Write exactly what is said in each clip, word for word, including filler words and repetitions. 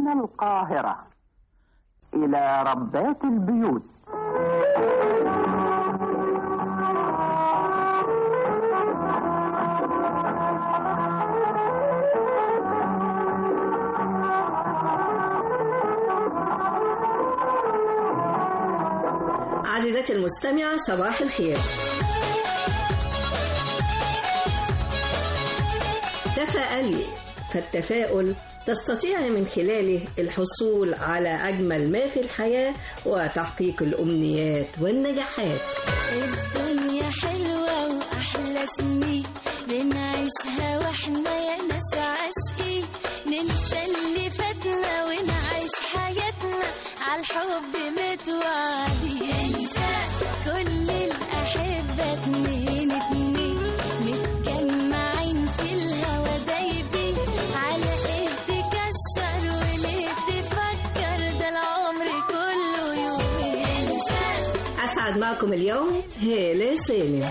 من القاهرة إلى ربات البيوت. عزيزتي المستمعة، صباح الخير. تفائلي، فالتفاؤل تستطيع من خلاله الحصول على أجمل ما في الحياة وتحقيق الأمنيات والنجاحات. الدنيا حلوة وأحلى سنين بنعيشها وإحنا يا ناس عاشقين، ننسى اللي فاتنا ونعيش حياتنا عالحب متوعدين. انسى كل الأحبة اتنين اتنين متجمعين في الهوا دايبين، على ايه تكشر وليه تفكر، ده العمر كله يومين. انسى. أسعد معكم اليوم هالة سامي.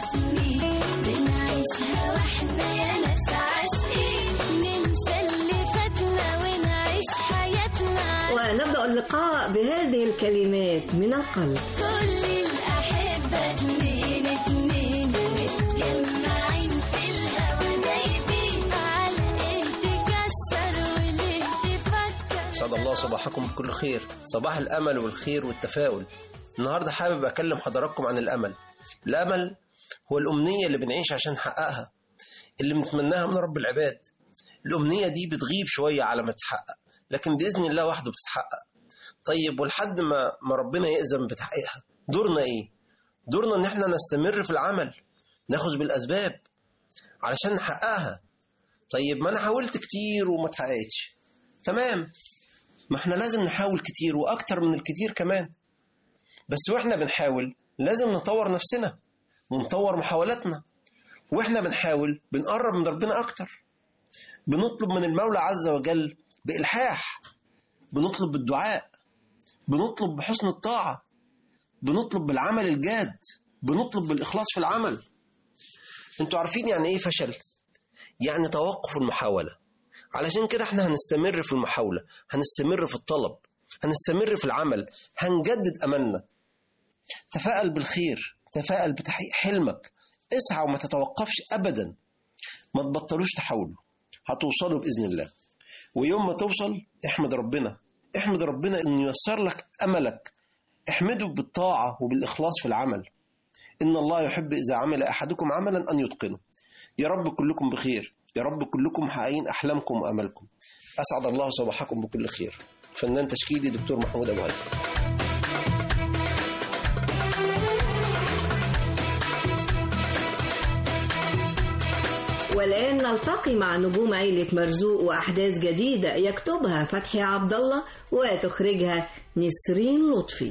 بنعيشها واحنا يا ناس عاشقين، ننسى اللي فاتنا ونعيش حياتنا. ونبدأ اللقاء بهذه الكلمات من القلب. كل الأحبة اتنين اتنين متجمعين في الهوا دايبين، على ايه تكشر وليه تفكر. سعد الله صباحكم بكل خير، صباح الأمل والخير والتفاؤل. النهاردة حابب أكلم حضراتكم عن الأمل. الأمل هو الأمنية اللي بنعيش عشان نحققها، اللي بنتمناها من رب العباد. الأمنية دي بتغيب شوية على ما تتحقق، لكن بإذن الله وحده بتتحقق. طيب ولحد ما ما ربنا يأذن بتحقيقها، دورنا إيه؟ دورنا إن احنا نستمر في العمل، ناخذ بالأسباب علشان نحققها. طيب ما أنا حاولت كتير وما تحققتش، تمام، ما احنا لازم نحاول كتير وأكتر من الكتير كمان. بس واحنا بنحاول لازم نطور نفسنا ونطور محاولاتنا، واحنا بنحاول بنقرب من ربنا أكتر، بنطلب من المولى عز وجل بإلحاح، بنطلب بالدعاء، بنطلب بحسن الطاعة، بنطلب بالعمل الجاد، بنطلب بالإخلاص في العمل. انتوا عارفين يعني ايه فشل؟ يعني توقف المحاولة. علشان كده احنا هنستمر في المحاولة، هنستمر في الطلب، هنستمر في العمل، هنجدد أملنا. تفائل بالخير، تفائل بتحقيق حلمك، اسعى وما تتوقفش أبدا، ما تبطلوش تحاولوا، هتوصلوا بإذن الله. ويوم ما توصل احمد ربنا، احمد ربنا انه ييسر لك املك، احمده بالطاعة وبالإخلاص في العمل. إن الله يحب إذا عمل أحدكم عملا أن يتقنه. يا رب كلكم بخير، يا رب كلكم محققين أحلامكم وأملكم. أسعد الله صباحكم بكل خير. فنان تشكيلي دكتور محمود أبو هيثم. والآن نلتقي مع نجوم عيلة مرزوق وأحداث جديدة يكتبها فتحي عبد الله وتخرجها نسرين لطفي.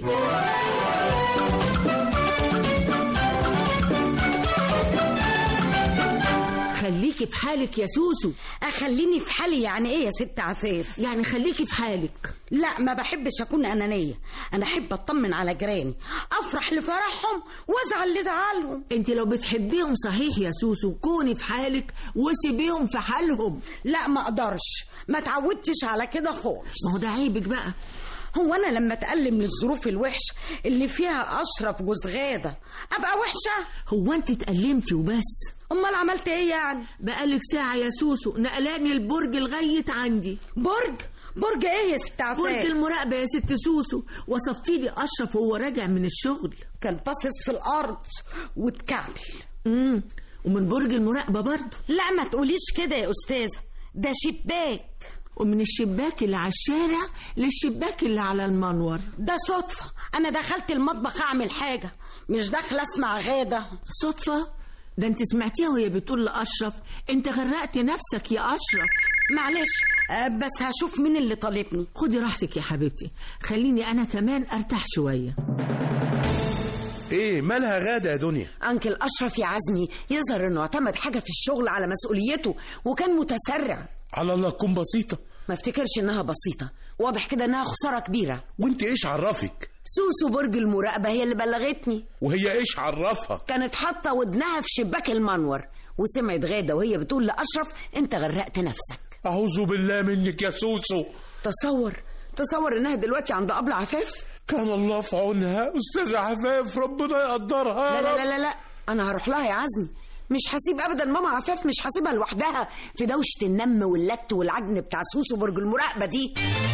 خليكي في حالك يا سوسو. اخليني في حالي يعني ايه يا ست عفاف؟ يعني خليكي في حالك. لا، ما بحبش اكون انانيه، انا احب اطمن على جيراني، افرح لفرحهم وازعل لزعلهم. انت لو بتحبيهم صحيح يا سوسو كوني في حالك وسيبيهم في حالهم. لا ما اقدرش، ما تعودتش على كده خالص. ما هو ده عيبك بقى. هو انا لما اتألم للظروف الوحش اللي فيها اشرف جوز غاده ابقى وحشه؟ هو انت اتألمتي وبس؟ امال عملت ايه يعني؟ بقالك ساعه يا سوسو نقلاني البرج لغايه عندي. برج؟ برج ايه يا ست عفاف؟ برج المراقبه يا ست سوسو. وصفتي لي اشرف وهو راجع من الشغل كان باصص في الارض واتكعبل. امم ومن برج المراقبه برضه؟ لا ما تقوليش كده يا استاذه، ده شباك. ومن الشباك اللي على الشارع للشباك اللي على المنور. ده صدفه، انا دخلت المطبخ اعمل حاجه، مش داخله اسمع غاده. صدفه؟ ده انت سمعتيها وهي بتقول لأشرف انت غرقت نفسك يا أشرف. معلش بس هشوف مين اللي طالبني. خدي راحتك يا حبيبتي، خليني انا كمان ارتاح شوية. ايه مالها غادة يا دنيا؟ انكل أشرف يا عزمي يظهر انه اعتمد حاجة في الشغل على مسؤوليته وكان متسرع. على الله تكون بسيطة. ما افتكرش انها بسيطة، واضح كده انها خسارة كبيرة. وانت ايش عرفك؟ سوسو برج المراقبة هي اللي بلغتني. وهي ايش عرفها؟ كانت حاطة ودنها في شباك المنور وسمعت غادة وهي بتقول لأشرف انت غرقت نفسك. اعوذ بالله منك يا سوسو. تصور تصور انها دلوقتي عند أبلة عفاف. كان الله في عونها أستاذة عفاف، ربنا يقدرها. لا لا لا لا, لا. أنا هروح لها يا عزمي، مش هسيب أبدا ماما عفاف، مش هسيبها لوحدها في دوشة النم واللت والعجن بتاع سوسو برج المراقبة دي.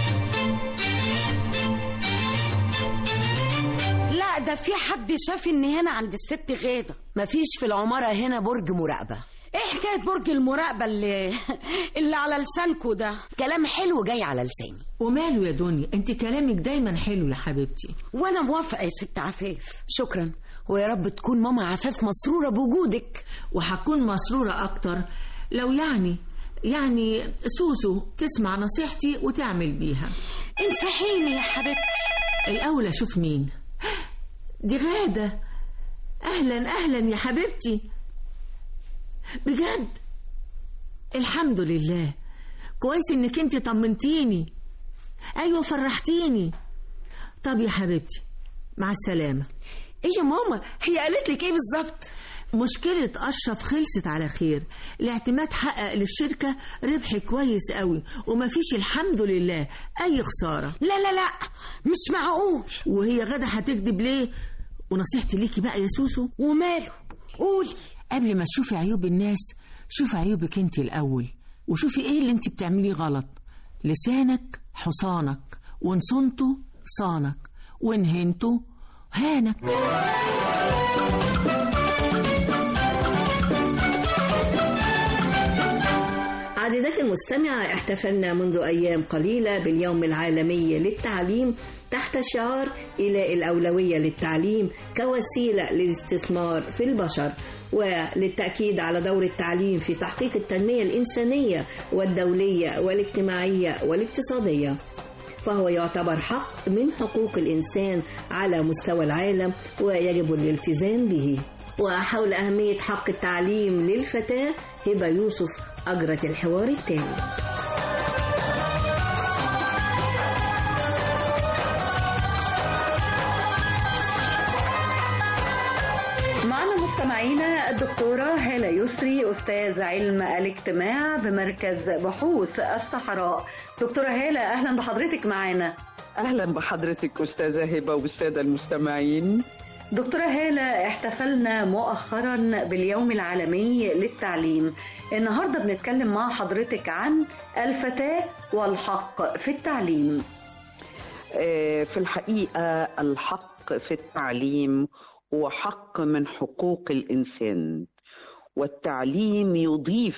لا ده في حد شاف ان هنا عند الست غادة مفيش في العمارة هنا برج مراقبة. ايه حكاية برج المراقبة اللي اللي على لسانكو ده؟ كلام حلو جاي على لساني. وماله يا دنيا، انت كلامك دايما حلو يا حبيبتي. وانا موافقة يا ست عفاف. شكرا، ويا رب تكون ماما عفاف مسرورة بوجودك. وهكون مسرورة اكتر لو يعني يعني سوسو تسمع نصيحتي وتعمل بيها. انصحيني يا حبيبتي. الاول اشوف مين. دي غادة. اهلا اهلا يا حبيبتي. بجد الحمد لله، كويس انك انت طمنتيني. ايوه فرحتيني. طب يا حبيبتي مع السلامة. ايه يا ماما، هي قالت لك ايه بالظبط؟ مشكلة أشرف خلصت على خير، الاعتماد حقق للشركة ربح كويس قوي، ومفيش الحمد لله أي خسارة. لا لا لا مش معقول. وهي غدا هتكذب ليه؟ ونصيحتي ليكي بقى يا سوسو. وماله؟ قولي. قبل ما تشوفي عيوب الناس شوفي عيوبك انت الأول، وشوفي ايه اللي انت بتعمليه غلط. لسانك حصانك، وان صنته صانك، وان هنته هانك. عزيزتي المستمعة، احتفلنا منذ أيام قليلة باليوم العالمي للتعليم تحت شعار إلى الأولوية للتعليم كوسيلة للاستثمار في البشر، وللتأكيد على دور التعليم في تحقيق التنمية الإنسانية والدولية والاجتماعية والاقتصادية، فهو يعتبر حق من حقوق الإنسان على مستوى العالم ويجب الالتزام به. وحول أهمية حق التعليم للفتاة، هبة يوسف أجرت الحوار التالي. معنا مستمعينا الدكتورة هالة يسري، أستاذ علم الاجتماع بمركز بحوث الصحراء. دكتورة هالة أهلا بحضرتك معنا. أهلا بحضرتك أستاذة هبة والسادة المستمعين. دكتورة هالة، احتفلنا مؤخرا باليوم العالمي للتعليم. النهاردة بنتكلم مع حضرتك عن الفتاة والحق في التعليم. في الحقيقة الحق في التعليم هو حق من حقوق الإنسان، والتعليم يضيف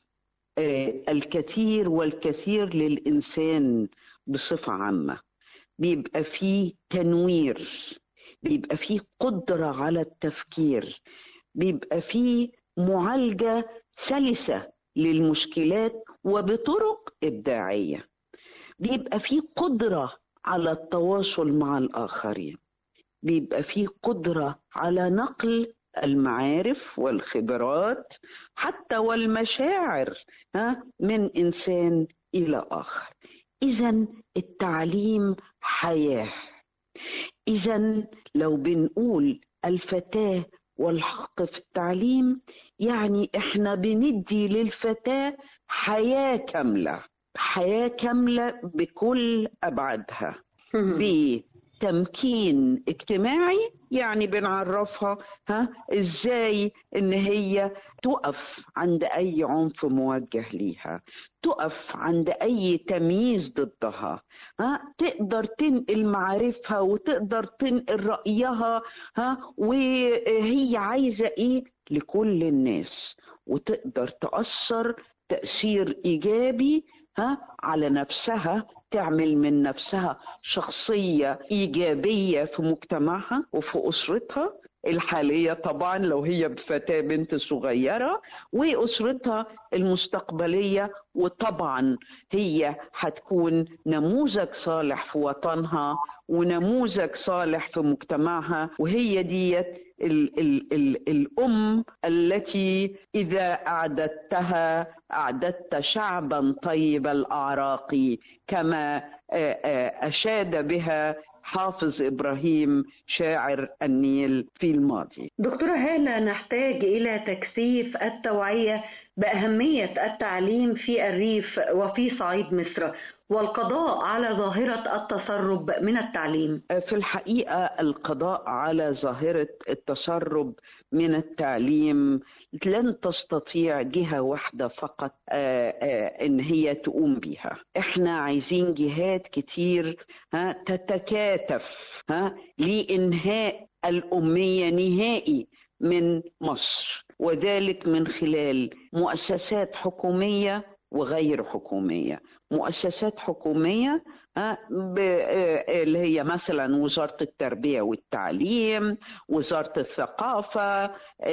الكثير والكثير للإنسان بصفة عامة. بيبقى فيه تنوير، بيبقى فيه قدرة على التفكير، بيبقى فيه معالجة سلسة للمشكلات وبطرق إبداعية، بيبقى فيه قدرة على التواصل مع الآخرين، بيبقى فيه قدرة على نقل المعارف والخبرات حتى والمشاعر من إنسان إلى آخر. إذن التعليم حياة. إذن لو بنقول الفتاة والحق في التعليم، يعني إحنا بندي للفتاة حياة كاملة، حياة كاملة بكل أبعادها، بتمكين اجتماعي، يعني بنعرفها ها إزاي إن هي تقف عند أي عنف موجه ليها، تقف عند أي تمييز ضدها، ها تقدر تنقل معارفها وتقدر تنقل رأيها ها وهي عايزة إيه لكل الناس، وتقدر تأثر تأثير إيجابي ها على نفسها، تعمل من نفسها شخصية إيجابية في مجتمعها وفي أسرتها الحالية، طبعا لو هي فتاة بنت صغيرة، وأسرتها المستقبلية، وطبعا هي هتكون نموذج صالح في وطنها ونموذج صالح في مجتمعها. وهي ديت ال ال ال الأم التي إذا أعددتها أعددت شعبا طيب الأعراق، كما أشاد بها حافظ إبراهيم شاعر النيل في الماضي. دكتورة هالة، نحتاج إلى تكثيف التوعية بأهمية التعليم في الريف وفي صعيد مصر، والقضاء على ظاهرة التسرب من التعليم؟ في الحقيقة القضاء على ظاهرة التسرب من التعليم لن تستطيع جهة واحدة فقط إن هي تقوم بها. إحنا عايزين جهات كتير ها تتكاتف ها لإنهاء الأمية نهائي من مصر، وذلك من خلال مؤسسات حكومية وغير حكومية. مؤسسات حكومية اللي هي مثلا وزارة التربية والتعليم، وزارة الثقافة،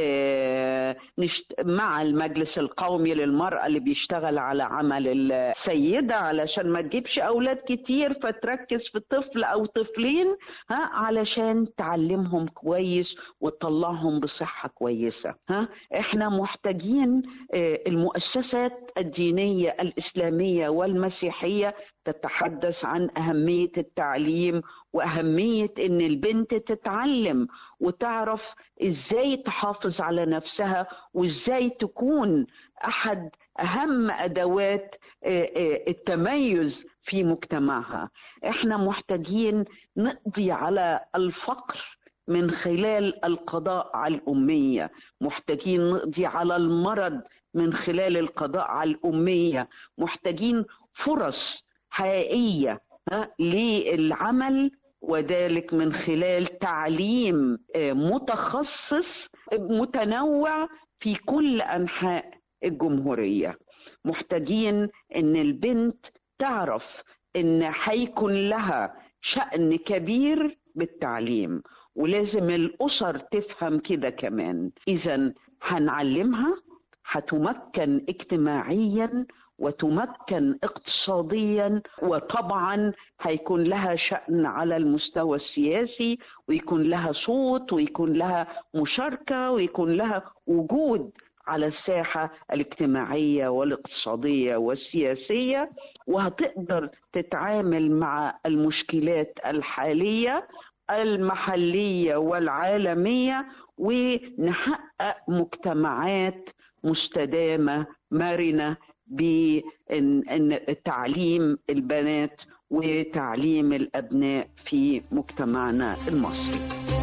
مع المجلس القومي للمرأة اللي بيشتغل على عمل السيدة علشان ما تجيبش أولاد كتير فتركز في طفل أو طفلين ها علشان تعلمهم كويس وتطلعهم بصحة كويسة. ها احنا محتاجين المؤسسات الدينية الإسلامية والمسيحية تتحدث عن أهمية التعليم وأهمية إن البنت تتعلم وتعرف إزاي تحافظ على نفسها وإزاي تكون أحد أهم أدوات التميز في مجتمعها. إحنا محتاجين نقضي على الفقر من خلال القضاء على الأمية، محتاجين نقضي على المرض من خلال القضاء على الأمية، محتاجين فرص حقيقية للعمل وذلك من خلال تعليم متخصص متنوع في كل أنحاء الجمهورية. محتاجين إن البنت تعرف إن هيكون لها شأن كبير بالتعليم، ولازم الأسر تفهم كده كمان. إذن هنعلمها، هتمكن اجتماعيا وتمكن اقتصاديا، وطبعا هيكون لها شأن على المستوى السياسي، ويكون لها صوت، ويكون لها مشاركة، ويكون لها وجود على الساحة الاجتماعية والاقتصادية والسياسية، وهتقدر تتعامل مع المشكلات الحالية المحلية والعالمية، ونحقق مجتمعات مستدامة مرنة بتعليم البنات وتعليم الأبناء في مجتمعنا المصري.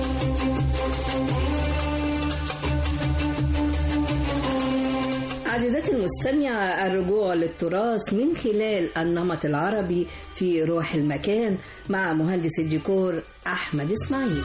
عزيزتي المستمعة، الرجوع للتراث من خلال النمط العربي في روح المكان مع مهندس الديكور أحمد إسماعيل.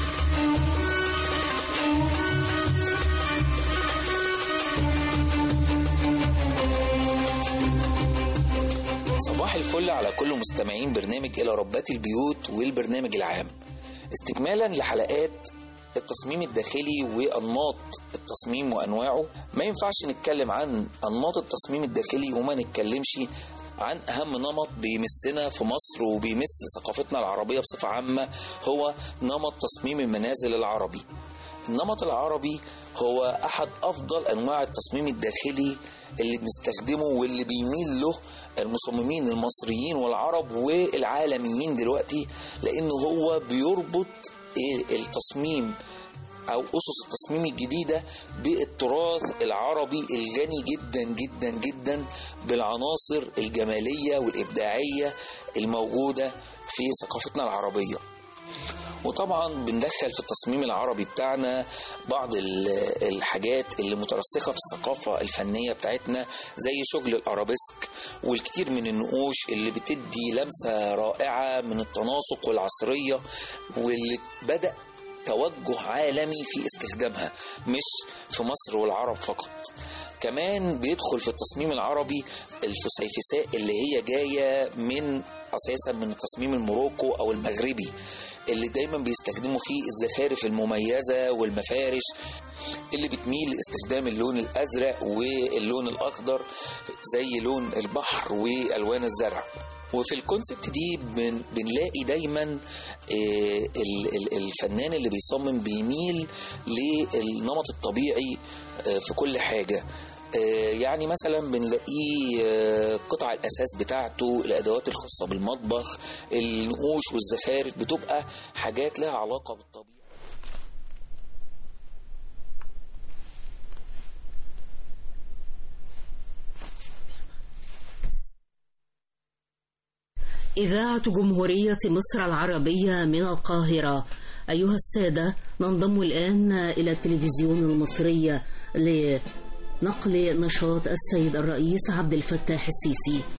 صباح الفل على كل مستمعين برنامج إلى ربات البيوت والبرنامج العام. استكمالا لحلقات التصميم الداخلي وأنماط التصميم وأنواعه، ما ينفعش نتكلم عن أنماط التصميم الداخلي وما نتكلمش عن أهم نمط بيمسنا في مصر وبيمس ثقافتنا العربية بصفة عامة، هو نمط تصميم المنازل العربي. النمط العربي هو أحد أفضل أنواع التصميم الداخلي اللي بنستخدمه واللي بيميل له المصممين المصريين والعرب والعالميين دلوقتي، لأنه هو بيربط التصميم أو أسس التصميم الجديدة بالتراث العربي الغني جدا جدا جدا بالعناصر الجمالية والإبداعية الموجودة في ثقافتنا العربية. وطبعا بندخل في التصميم العربي بتاعنا بعض الحاجات اللي مترسخة في الثقافة الفنية بتاعتنا، زي شغل الأرابيسك والكتير من النقوش اللي بتدي لمسة رائعة من التناسق والعصرية، واللي بدأ توجه عالمي في استخدامها مش في مصر والعرب فقط. كمان بيدخل في التصميم العربي الفسيفساء اللي هي جاية من أساسا من التصميم الموروكو أو المغربي، اللي دايما بيستخدموا فيه الزخارف المميزة والمفارش اللي بتميل لاستخدام اللون الأزرق واللون الأخضر زي لون البحر والوان الزرع. وفي الكونسبت دي بنلاقي دايما الفنان اللي بيصمم بيميل للنمط الطبيعي في كل حاجة. يعني مثلا بنلاقيه قطع الأساس بتاعته، الأدوات الخاصة بالمطبخ، النقوش والزخارف بتبقى حاجات لها علاقة بالطبيعة. إذاعة جمهورية مصر العربية من القاهرة. أيها السادة، ننضم الآن إلى التلفزيون المصري لنقل نشاط السيد الرئيس عبد الفتاح السيسي.